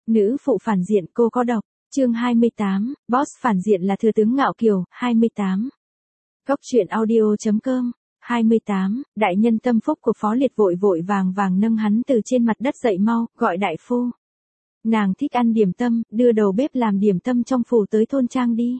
Nữ phụ phản diện cô có độc. Chương 28, Boss phản diện là thừa tướng Ngạo Kiều. 28. Góc truyện audio.com. 28, đại nhân tâm phúc của Phó Liệt vội vội vàng vàng nâng hắn từ trên mặt đất dậy, mau, gọi đại phu. Nàng thích ăn điểm tâm, đưa đầu bếp làm điểm tâm trong phủ tới thôn trang đi.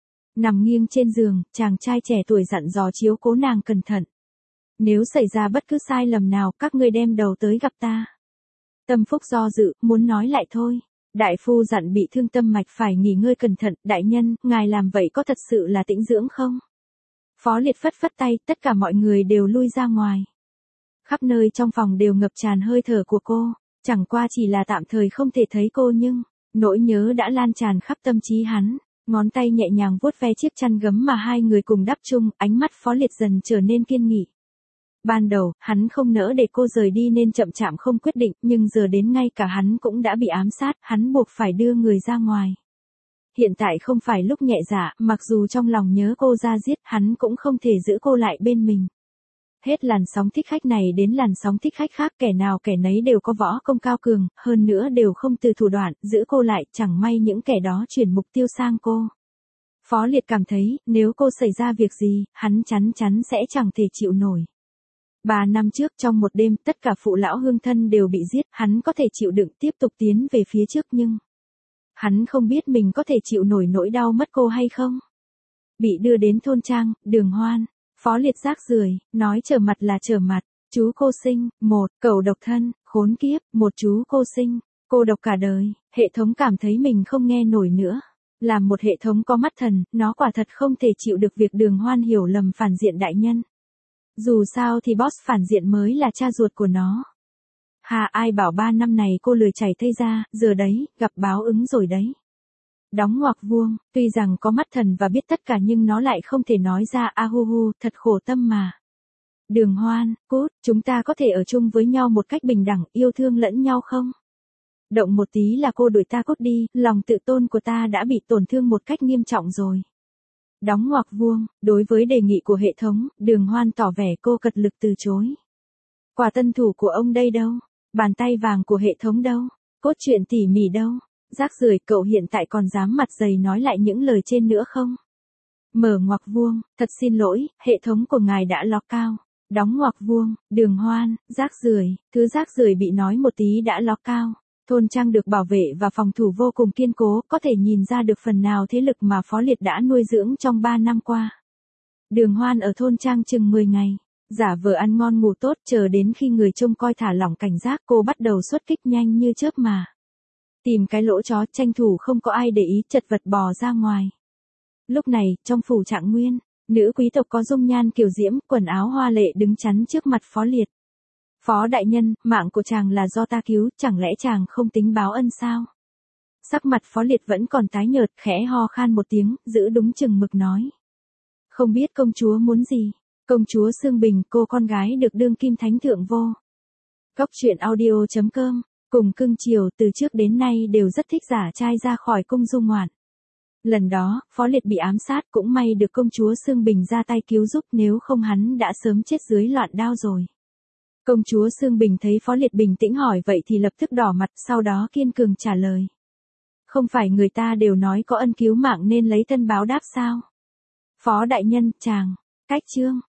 Nằm nghiêng trên giường, chàng trai trẻ tuổi dặn dò chiếu cố nàng cẩn thận. Nếu xảy ra bất cứ sai lầm nào, các ngươi đem đầu tới gặp ta. Tâm phúc do dự, muốn nói lại thôi. Đại phu dặn bị thương tâm mạch phải nghỉ ngơi cẩn thận. Đại nhân, ngài làm vậy có thật sự là tĩnh dưỡng không? Phó Liệt phất phất tay, tất cả mọi người đều lui ra ngoài. Khắp nơi trong phòng đều ngập tràn hơi thở của cô. Chẳng qua chỉ là tạm thời không thể thấy cô, nhưng nỗi nhớ đã lan tràn khắp tâm trí hắn. Ngón tay nhẹ nhàng vuốt ve chiếc chăn gấm mà hai người cùng đắp chung, ánh mắt Phó Liệt dần trở nên kiên nghị. Ban đầu, hắn không nỡ để cô rời đi nên chậm chạp không quyết định, nhưng giờ đến ngay cả hắn cũng đã bị ám sát, hắn buộc phải đưa người ra ngoài. Hiện tại không phải lúc nhẹ dạ, mặc dù trong lòng nhớ cô ra giết, hắn cũng không thể giữ cô lại bên mình. Hết làn sóng thích khách này đến làn sóng thích khách khác, kẻ nào kẻ nấy đều có võ công cao cường, hơn nữa đều không từ thủ đoạn, giữ cô lại, chẳng may những kẻ đó chuyển mục tiêu sang cô. Phó Liệt cảm thấy, nếu cô xảy ra việc gì, hắn chắn chắn sẽ chẳng thể chịu nổi. 3 năm trước trong một đêm, tất cả phụ lão hương thân đều bị giết, hắn có thể chịu đựng tiếp tục tiến về phía trước, nhưng hắn không biết mình có thể chịu nổi nỗi đau mất cô hay không. Bị đưa đến thôn trang, Đường Hoan. Phó Liệt rác rưởi, nói trở mặt là trở mặt. Chú cô sinh, một, cậu độc thân, khốn kiếp, một chú cô sinh, cô độc cả đời. Hệ thống cảm thấy mình không nghe nổi nữa. Làm một hệ thống có mắt thần, nó quả thật không thể chịu được việc Đường Hoan hiểu lầm phản diện đại nhân. Dù sao thì boss phản diện mới là cha ruột của nó. Hà, ai bảo 3 năm này cô lười chảy thây ra, giờ đấy, gặp báo ứng rồi đấy. Đóng ngoặc vuông, tuy rằng có mắt thần và biết tất cả nhưng nó lại không thể nói ra, a hu hu, thật khổ tâm mà. Đường Hoan, cút, chúng ta có thể ở chung với nhau một cách bình đẳng, yêu thương lẫn nhau không? Động một tí là cô đuổi ta cút đi, lòng tự tôn của ta đã bị tổn thương một cách nghiêm trọng rồi. Đóng ngoặc vuông, đối với đề nghị của hệ thống, Đường Hoan tỏ vẻ cô cật lực từ chối. Quả tân thủ của ông đây đâu? Bàn tay vàng của hệ thống đâu? Cốt truyện tỉ mỉ đâu? Rác rưởi, cậu hiện tại còn dám mặt dày nói lại những lời trên nữa không? Mở ngoặc vuông, thật xin lỗi, hệ thống của ngài đã ló cao. Đóng ngoặc vuông, Đường Hoan, rác rưởi, thứ rác rưởi bị nói một tí đã ló cao. Thôn trang được bảo vệ và phòng thủ vô cùng kiên cố, có thể nhìn ra được phần nào thế lực mà Phó Liệt đã nuôi dưỡng trong 3 năm qua. Đường Hoan ở thôn trang chừng 10 ngày, giả vờ ăn ngon ngủ tốt, chờ đến khi người trông coi thả lỏng cảnh giác, cô bắt đầu xuất kích nhanh như chớp mà. Tìm cái lỗ chó, tranh thủ không có ai để ý, chật vật bò ra ngoài. Lúc này, trong phủ Trạng Nguyên, nữ quý tộc có dung nhan kiều diễm, quần áo hoa lệ đứng chắn trước mặt Phó Liệt. Phó đại nhân, mạng của chàng là do ta cứu, chẳng lẽ chàng không tính báo ân sao? Sắc mặt Phó Liệt vẫn còn tái nhợt, khẽ ho khan một tiếng, giữ đúng chừng mực nói. Không biết công chúa muốn gì? Công chúa Sương Bình, cô con gái được đương kim thánh thượng vô. Góc truyện audio.com, cùng cưng chiều từ trước đến nay đều rất thích giả trai ra khỏi cung du ngoạn. Lần đó, Phó Liệt bị ám sát, cũng may được công chúa Sương Bình ra tay cứu giúp, nếu không hắn đã sớm chết dưới loạn đao rồi. Công chúa Sương Bình thấy Phó Liệt bình tĩnh hỏi vậy thì lập tức đỏ mặt, sau đó kiên cường trả lời. Không phải người ta đều nói có ân cứu mạng nên lấy thân báo đáp sao? Phó đại nhân, chàng, cách chương.